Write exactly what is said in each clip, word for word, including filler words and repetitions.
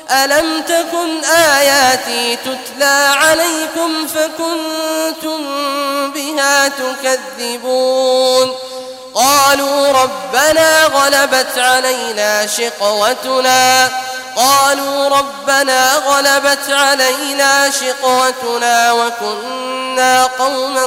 ألم تكن آياتي تتلى عليكم فكنتم بها تكذبون قالوا ربنا غلبت علينا شقوتنا قالوا ربنا غلبت علينا شقوتنا وكنا قوما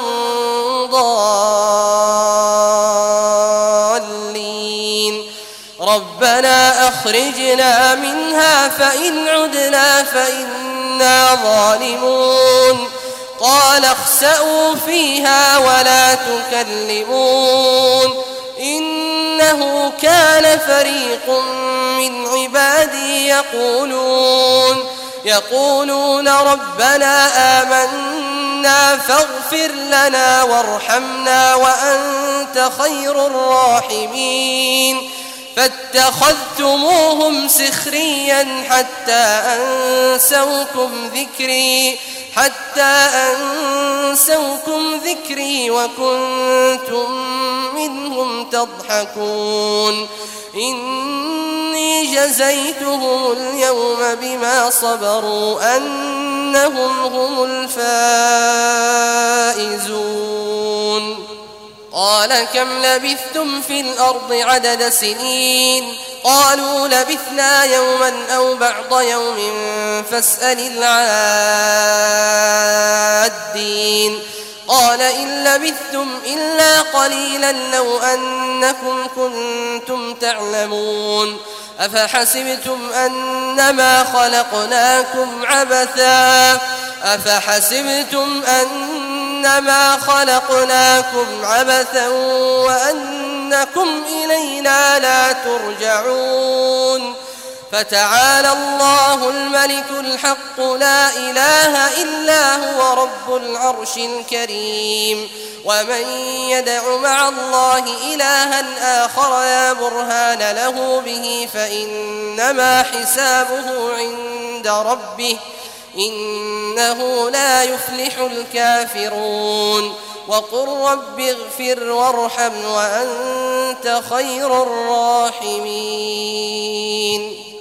ضالين ربنا أخرجنا منها فإن عدنا فإنا ظالمون قال اخسئوا فيها ولا تكلمون إنه كان فريق من عبادي يقولون يقولون ربنا آمنا فاغفر لنا وارحمنا وأنت خير الراحمين فاتخذتموهم سخريا حتى أنسوكم ذكري حتى أنسوكم ذكري وكنتم منهم تضحكون إني جزيتهم اليوم بما صبروا أنهم هم الفائزون قال كم لبثتم في الأرض عدد سنين قالوا لبثنا يوما أو بعض يوم فاسأل العادين قال إن لبثتم إلا قليلا لو أنكم كنتم تعلمون أفحسبتم أنما خلقناكم عبثا أفحسبتم أنما خلقناكم عبثا وأنكم إلينا لا ترجعون فتعالى الله الملك الحق لا إله إلا هو رب العرش الكريم ومن يدع مع الله إلها آخر لا برهان له به فإنما حسابه عند ربه إنه لا يفلح الكافرون وقل رب اغفر وارحم وأنت خير الراحمين